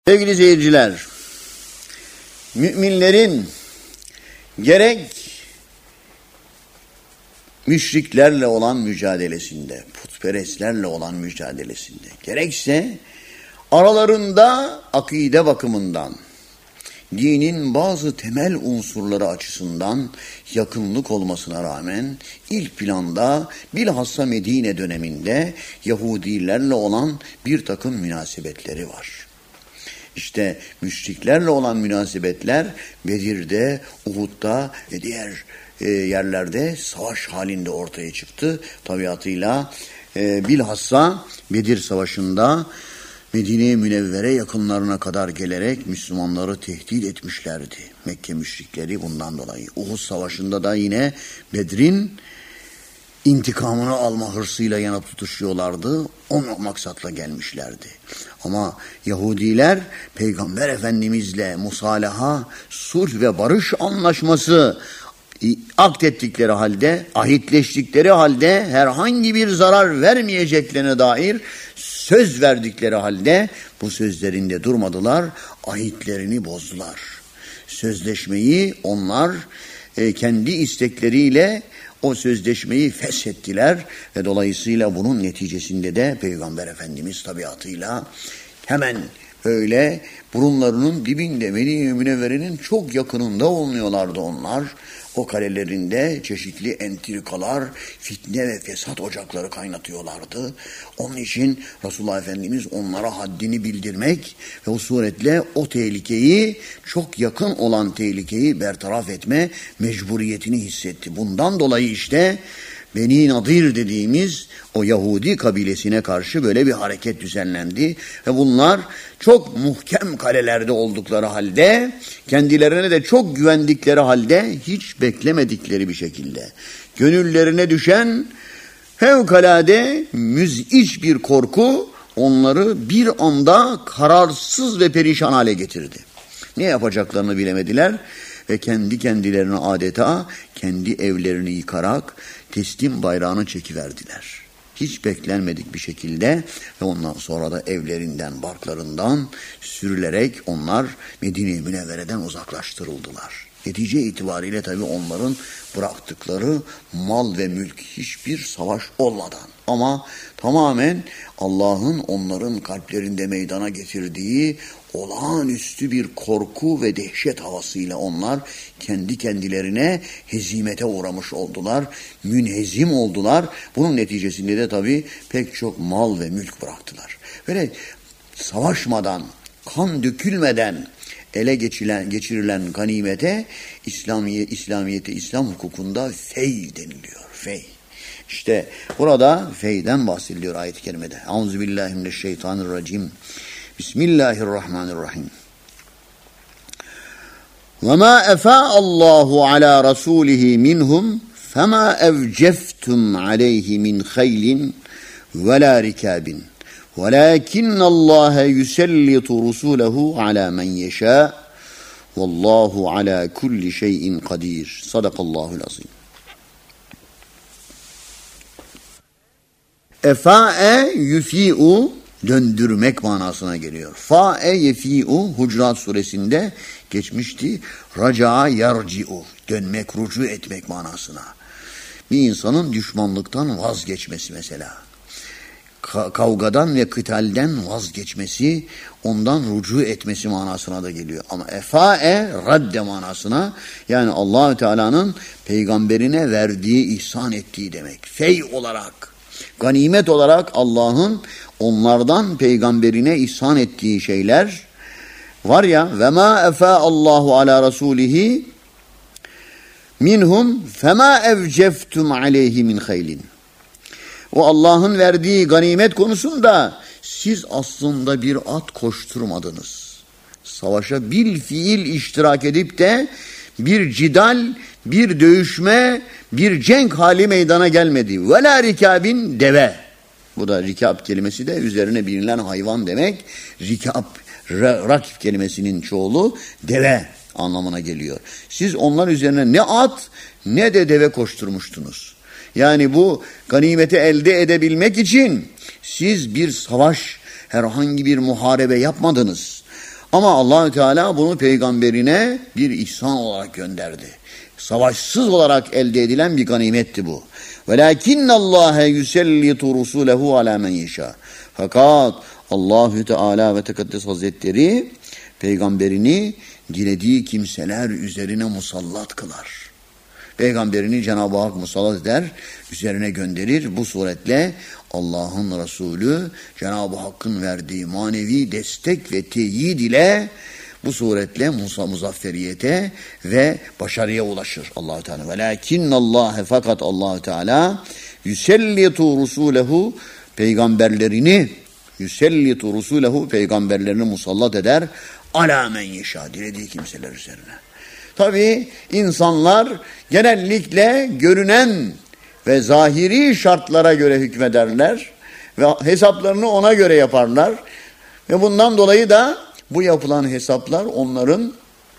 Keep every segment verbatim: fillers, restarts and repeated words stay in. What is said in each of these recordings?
Sevgili seyirciler, müminlerin gerek müşriklerle olan mücadelesinde, putperestlerle olan mücadelesinde, gerekse aralarında akide bakımından, dinin bazı temel unsurları açısından yakınlık olmasına rağmen ilk planda bilhassa Medine döneminde Yahudilerle olan bir takım münasebetleri var. İşte müşriklerle olan münasebetler Bedir'de, Uhud'da ve diğer e, yerlerde savaş halinde ortaya çıktı. Tabiatıyla e, bilhassa Bedir Savaşı'nda Medine-i Münevvere yakınlarına kadar gelerek Müslümanları tehdit etmişlerdi. Mekke müşrikleri bundan dolayı. Uhud Savaşı'nda da yine Bedir'in intikamını alma hırsıyla yanıp tutuşuyorlardı. O maksatla gelmişlerdi. Ama Yahudiler Peygamber Efendimizle musalaha, sulh ve barış anlaşması akdettikleri halde, ahitleştikleri halde herhangi bir zarar vermeyeceklerine dair söz verdikleri halde bu sözlerinde durmadılar, ahitlerini bozdular. Sözleşmeyi onlar e, kendi istekleriyle o sözleşmeyi feshettiler ve dolayısıyla bunun neticesinde de Peygamber Efendimiz tabiatıyla hemen öyle burunlarının dibinde Medine-i Münevvere'nin çok yakınında oluyorlardı onlar. O kalelerinde çeşitli entrikalar, fitne ve fesat ocakları kaynatıyorlardı. Onun için Resulullah Efendimiz onlara haddini bildirmek ve o suretle o tehlikeyi, çok yakın olan tehlikeyi bertaraf etme mecburiyetini hissetti. Bundan dolayı işte Beni Nadir dediğimiz o Yahudi kabilesine karşı böyle bir hareket düzenlendi ve bunlar çok muhkem kalelerde oldukları halde, kendilerine de çok güvendikleri halde hiç beklemedikleri bir şekilde gönüllerine düşen fevkalade müz'iç bir korku onları bir anda kararsız ve perişan hale getirdi. Ne yapacaklarını bilemediler ve kendi kendilerine adeta kendi evlerini yıkarak teslim bayrağını çekiverdiler. Hiç beklenmedik bir şekilde ve ondan sonra da evlerinden, barklarından sürülerek onlar Medine-i Münevvere'den uzaklaştırıldılar. Netice itibariyle tabii onların bıraktıkları mal ve mülk hiçbir savaş olmadan ama tamamen Allah'ın onların kalplerinde meydana getirdiği olağanüstü bir korku ve dehşet havasıyla onlar kendi kendilerine hezimete uğramış oldular, münhezim oldular. Bunun neticesinde de tabii pek çok mal ve mülk bıraktılar. Böyle savaşmadan, kan dökülmeden ele geçirilen, geçirilen ganimete İslamiye, İslamiyete, İslam hukukunda fey deniliyor. Fey. İşte burada feyden bahsediliyor ayet-i kerimede. Euzubillahimineşşeytanirracim. Bismillahirrahmanirrahim. وَمَا اَفَاءَ اللّٰهُ عَلَى رَسُولِهِ مِنْهُمْ فَمَا اَوْجَفْتُمْ عَلَيْهِ مِنْ خَيْلٍ وَلَا رِكَابٍ وَلَكِنَّ اللّٰهَ يُسَلِّطُ رُسُولَهُ عَلَى مَنْ يَشَاءُ وَاللّٰهُ عَلَى كُلِّ شَيْءٍ قَدِيرٌ Sadakallahul azim. Efa'e yufi'u döndürmek manasına geliyor. Fa'e yefi'u Hucurat suresinde geçmişti. Raca'a yarci'u dönmek, rucu etmek manasına. Bir insanın düşmanlıktan vazgeçmesi mesela. Ka- kavgadan ve kıtalden vazgeçmesi, ondan rucu etmesi manasına da geliyor. Ama efa'e radde manasına, yani Allah-u Teala'nın peygamberine verdiği, ihsan ettiği demek. Fey olarak, ganimet olarak Allah'ın onlardan peygamberine ihsan ettiği şeyler var ya, ve ma efa Allahu ala rasulihi minhum fema evceftum aleyhi min haylin. O Allah'ın verdiği ganimet konusunda siz aslında bir at koşturmadınız. Savaşa bil fiil iştirak edip de bir cidal, bir dövüşme, bir cenk hali meydana gelmedi. Ve la rikabin deve. Bu da rikab kelimesi de üzerine binilen hayvan demek. Rikab, rakip kelimesinin çoğulu deve anlamına geliyor. Siz onlar üzerine ne at ne de deve koşturmuştunuz. Yani bu ganimeti elde edebilmek için siz bir savaş, herhangi bir muharebe yapmadınız. Ama Allahü Teala bunu peygamberine bir ihsan olarak gönderdi. Savaşsız olarak elde edilen bir ganimetti bu. وَلَاكِنَّ اللّٰهَ يُسَلِّطُ رُسُولَهُ عَلَى مَنْ يَشَاءُ. Fakat Allahü Teala ve Tekaddes Hazretleri peygamberini dilediği kimseler üzerine musallat kılar. Peygamberini Cenab-ı Hak musallat eder, üzerine gönderir. Bu suretle Allah'ın Resulü Cenab-ı Hakk'ın verdiği manevi destek ve teyit ile bu suretle Musa muzafferiyete ve başarıya ulaşır Allah Teala. Velakinnallâhe fakat Allah Teala yüsellitu rusulehu peygamberlerini yüsellitu rusulehu peygamberlerini musallat eder alâ men yeşâ dilediği kimseler üzerine. Tabii insanlar genellikle görünen ve zahiri şartlara göre hükmederler ve hesaplarını ona göre yaparlar ve bundan dolayı da bu yapılan hesaplar onların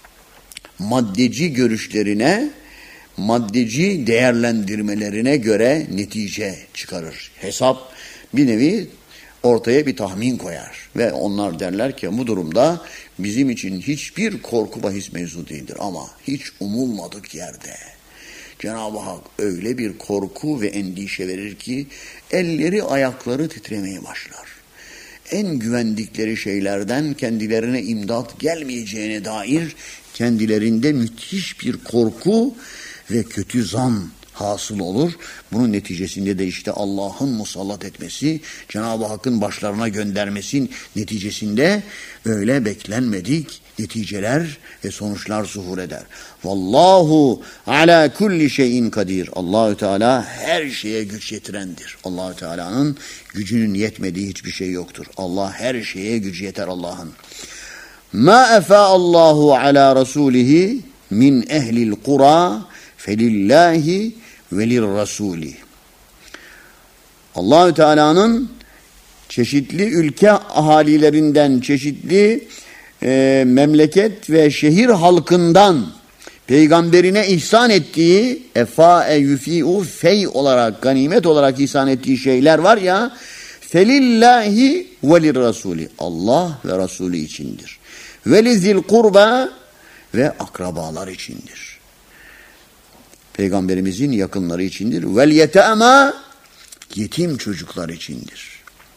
maddeci görüşlerine, maddeci değerlendirmelerine göre netice çıkarır. Hesap bir nevi ortaya bir tahmin koyar ve onlar derler ki bu durumda bizim için hiçbir korku bahis mevzu değildir ama hiç umulmadık yerde Cenab-ı Hak öyle bir korku ve endişe verir ki elleri ayakları titremeye başlar. En güvendikleri şeylerden kendilerine imdat gelmeyeceğine dair kendilerinde müthiş bir korku ve kötü zan hasıl olur. Bunun neticesinde de işte Allah'ın musallat etmesi, Cenab-ı Hakk'ın başlarına göndermesi neticesinde öyle beklenmedik neticeler ve sonuçlar zuhur eder. Vallahu ala kulli şeyin kadir. Allahü Teala her şeye güç yetirendir. Allahü Teala'nın gücünün yetmediği hiçbir şey yoktur. Allah her şeye gücü yeter Allah'ın. Ma efa Allahu ala rasulihi min ehlil kura felillahi velir rasuli. Allahü Teala'nın çeşitli ülke ahalilerinden, çeşitli e, memleket ve şehir halkından peygamberine ihsan ettiği efa-e yufi'u fey olarak, ganimet olarak ihsan ettiği şeyler var ya, felillahi velir rasuli. Allah ve Resulü içindir. Velizil kurba ve akrabalar içindir. Peygamberimizin yakınları içindir. Vel yetama yetim çocuklar içindir.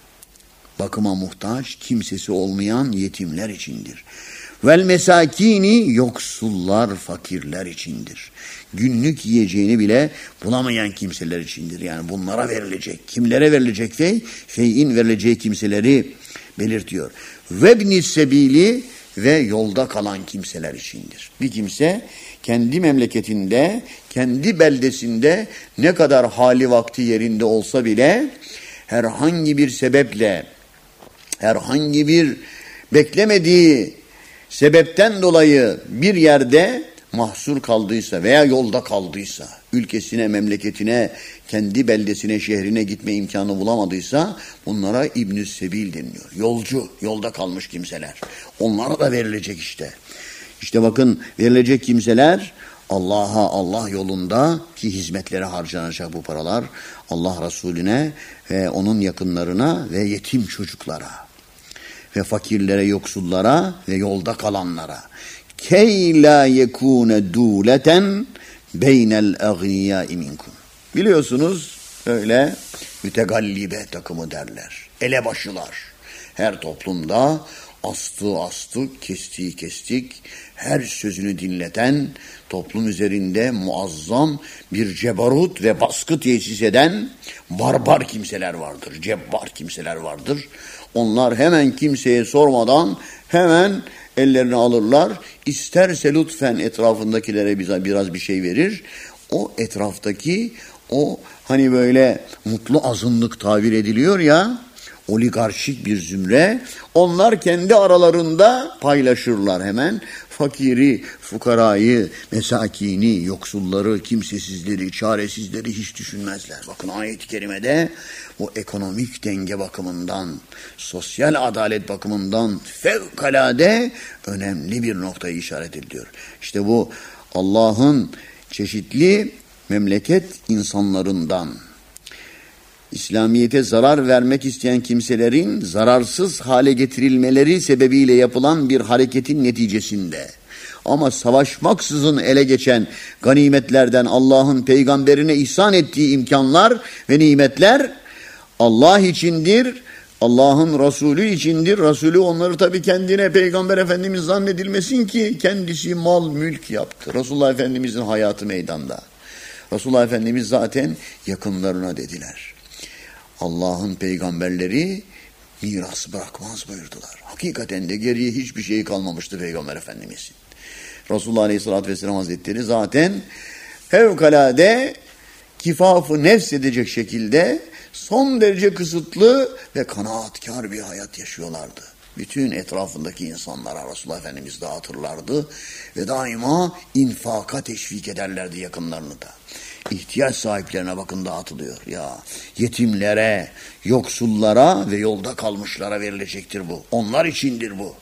Bakıma muhtaç, kimsesi olmayan yetimler içindir. Vel mesakini yoksullar, fakirler içindir. Günlük yiyeceğini bile bulamayan kimseler içindir. Yani bunlara verilecek. Kimlere verilecek fey? Feyin verileceği kimseleri belirtiyor. Vebni sebili ve yolda kalan kimseler içindir. Bir kimse kendi memleketinde, kendi beldesinde ne kadar hali vakti yerinde olsa bile herhangi bir sebeple, herhangi bir beklemediği sebepten dolayı bir yerde mahsur kaldıysa veya yolda kaldıysa, ülkesine, memleketine, kendi beldesine, şehrine gitme imkanı bulamadıysa bunlara İbn-i Sebil deniliyor. Yolcu, yolda kalmış kimseler. Onlara da verilecek işte. İşte bakın verilecek kimseler Allah'a, Allah yolunda ki hizmetlere harcanacak bu paralar Allah Resulüne ve onun yakınlarına ve yetim çocuklara ve fakirlere, yoksullara ve yolda kalanlara. Key la yekune duleten beynel agniyâi minkum. Biliyorsunuz öyle mütegallibe takımı derler. Elebaşılar. Her toplumda astığı astık, kestiği kestik, her sözünü dinleten, toplum üzerinde muazzam bir cebarut ve baskı tesis eden barbar kimseler vardır. Cebbar kimseler vardır. Onlar hemen kimseye sormadan hemen ellerini alırlar. İsterse lütfen etrafındakilere bize biraz bir şey verir. O etraftaki o hani böyle mutlu azınlık tabir ediliyor ya, oligarşik bir zümre, onlar kendi aralarında paylaşırlar hemen. Fakiri, fukarayı, mesakini, yoksulları, kimsesizleri, çaresizleri hiç düşünmezler. Bakın ayet-i kerimede o ekonomik denge bakımından, sosyal adalet bakımından fevkalade önemli bir noktayı işaret ediyor. İşte bu Allah'ın çeşitli memleket insanlarından İslamiyet'e zarar vermek isteyen kimselerin zararsız hale getirilmeleri sebebiyle yapılan bir hareketin neticesinde. Ama savaşmaksızın ele geçen ganimetlerden Allah'ın peygamberine ihsan ettiği imkanlar ve nimetler Allah içindir, Allah'ın Resulü içindir. Resulü onları tabii kendine Peygamber Efendimiz zannedilmesin ki kendisi mal mülk yaptı. Resulullah Efendimizin hayatı meydanda. Resulullah Efendimiz zaten yakınlarına dediler. Allah'ın peygamberleri miras bırakmaz buyurdular. Hakikaten de geriye hiçbir şey kalmamıştı Peygamber Efendimizin. Resulullah Aleyhisselatü Vesselam Hazretleri zaten fevkalade kifafı nefs edecek şekilde son derece kısıtlı ve kanaatkar bir hayat yaşıyorlardı. Bütün etrafındaki insanlara Resulullah Efendimiz dağıtırlardı ve daima infaka teşvik ederlerdi yakınlarını da. İhtiyaç sahiplerine bakın dağıtılıyor. Ya yetimlere, yoksullara ve yolda kalmışlara verilecektir bu. Onlar içindir bu.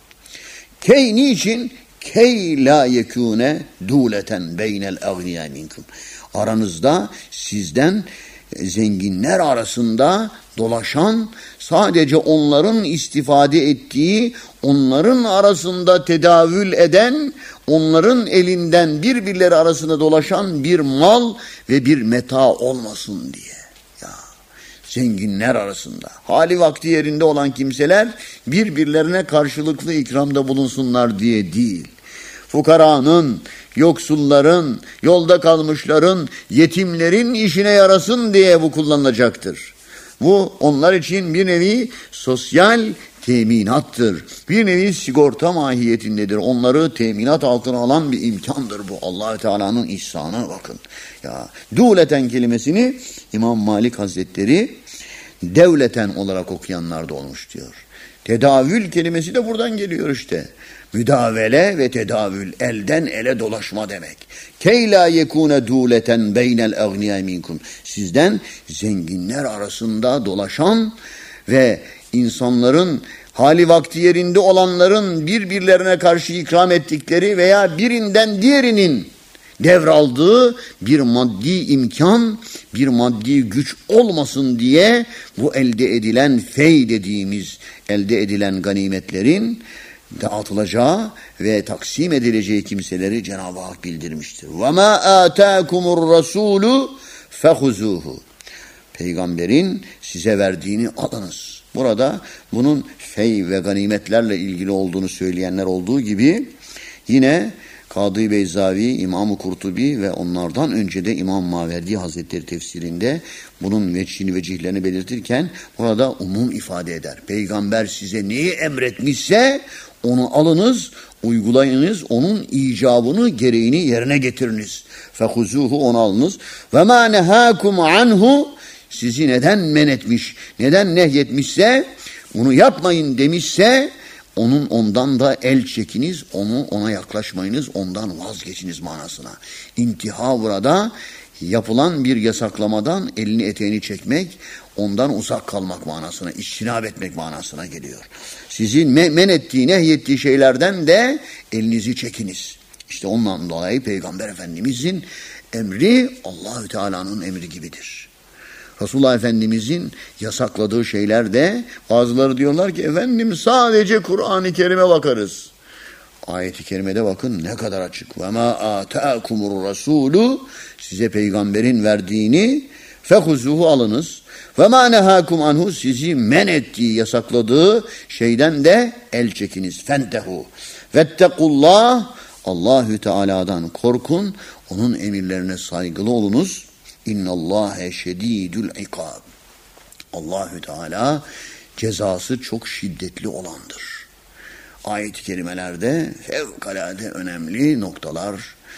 Key niçin? Key la yekune duleten beynel agniya minkum. Aranızda sizden zenginler arasında dolaşan, sadece onların istifade ettiği, onların arasında tedavül eden, onların elinden birbirleri arasında dolaşan bir mal ve bir meta olmasın diye. Ya zenginler arasında, hali vakti yerinde olan kimseler birbirlerine karşılıklı ikramda bulunsunlar diye değil. Fukaranın, yoksulların, yolda kalmışların, yetimlerin işine yarasın diye bu kullanılacaktır. Bu onlar için bir nevi sosyal teminattır. Bir nevi sigorta mahiyetindedir. Onları teminat altına alan bir imkandır bu. Allah-u Teala'nın ihsanına bakın. Ya duleten kelimesini İmam Malik Hazretleri devleten olarak okuyanlar da olmuş diyor. Tedavül kelimesi de buradan geliyor işte. Müdavele ve tedavül, elden ele dolaşma demek. Key la yekune duleten beynel agniya minkum. Sizden zenginler arasında dolaşan ve insanların hali vakti yerinde olanların birbirlerine karşı ikram ettikleri veya birinden diğerinin devraldığı bir maddi imkan, bir maddi güç olmasın diye bu elde edilen fey dediğimiz, elde edilen ganimetlerin dağıtılacağı ve taksim edileceği kimseleri Cenab-ı Hak bildirmiştir. وَمَا آتَاكُمُ الرَّسُولُ فَخُزُوهُ. Peygamberin size verdiğini alınız. Burada bunun fey ve ganimetlerle ilgili olduğunu söyleyenler olduğu gibi yine Kadı Beyzavi, İmam-ı Kurtubi ve onlardan önce de İmam Maverdi Hazretleri tefsirinde bunun veçhini vecihlerini belirtirken burada umum ifade eder. Peygamber size neyi emretmişse onu alınız, uygulayınız, onun icabını, gereğini yerine getiriniz. Fehuzuhu, onu alınız. Ve ma nehakum anhu, sizi neden men etmiş, neden nehyetmişse, bunu yapmayın demişse, onun ondan da el çekiniz, onu ona yaklaşmayınız, ondan vazgeçiniz manasına. İntiha burada yapılan bir yasaklamadan elini eteğini çekmek, ondan uzak kalmak manasına, içtinab etmek manasına geliyor. Sizin men ettiği, nehyettiği şeylerden de elinizi çekiniz. İşte ondan dolayı Peygamber Efendimizin emri Allahü Teala'nın emri gibidir. Resulullah Efendimizin yasakladığı şeyler de bazıları diyorlar ki efendim sadece Kur'an-ı Kerim'e bakarız. Ayet-i kerimede bakın ne kadar açık. Ve ma ataakumur rasulu, size peygamberin verdiğini fehuzuhu alınız. Ve ma nehakum anhu, sizi men ettiği, yasakladığı şeyden de el çekiniz. Fentehu. Vettekullah, Allahü Teala'dan korkun, onun emirlerine saygılı olunuz. İnnallâhe şedîdül ikâb. Allahü Teala cezası çok şiddetli olandır. Ayet-i kerimelerde fevkalade önemli noktalar,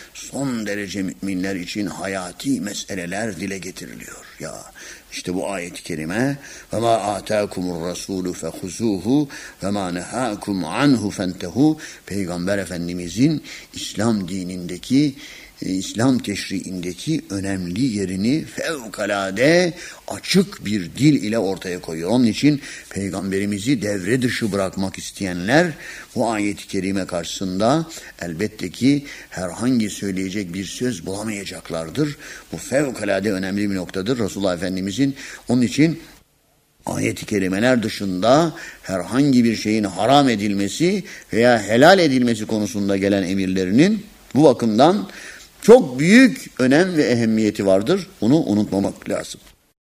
son derece müminler için hayati meseleler dile getiriliyor. Ya işte bu ayet-i kerime ve ma ataakumur rasulu fehuzuhu ve ma nehakum anhu fentehu, Peygamber Efendimizin İslam dinindeki e, İslam teşriğindeki önemli yerini fevkalade açık bir dil ile ortaya koyuyor. Onun için Peygamberimizi devre dışı bırakmak isteyenler bu ayet-i kerime karşısında elbette ki herhangi söyleyecek bir söz bulamayacaklardır. Bu fevkalade önemli bir noktadır Resulullah Efendimizin. Onun için ayet-i kerimeler dışında herhangi bir şeyin haram edilmesi veya helal edilmesi konusunda gelen emirlerinin bu bakımdan çok büyük önem ve ehemmiyeti vardır. Bunu unutmamak lazım.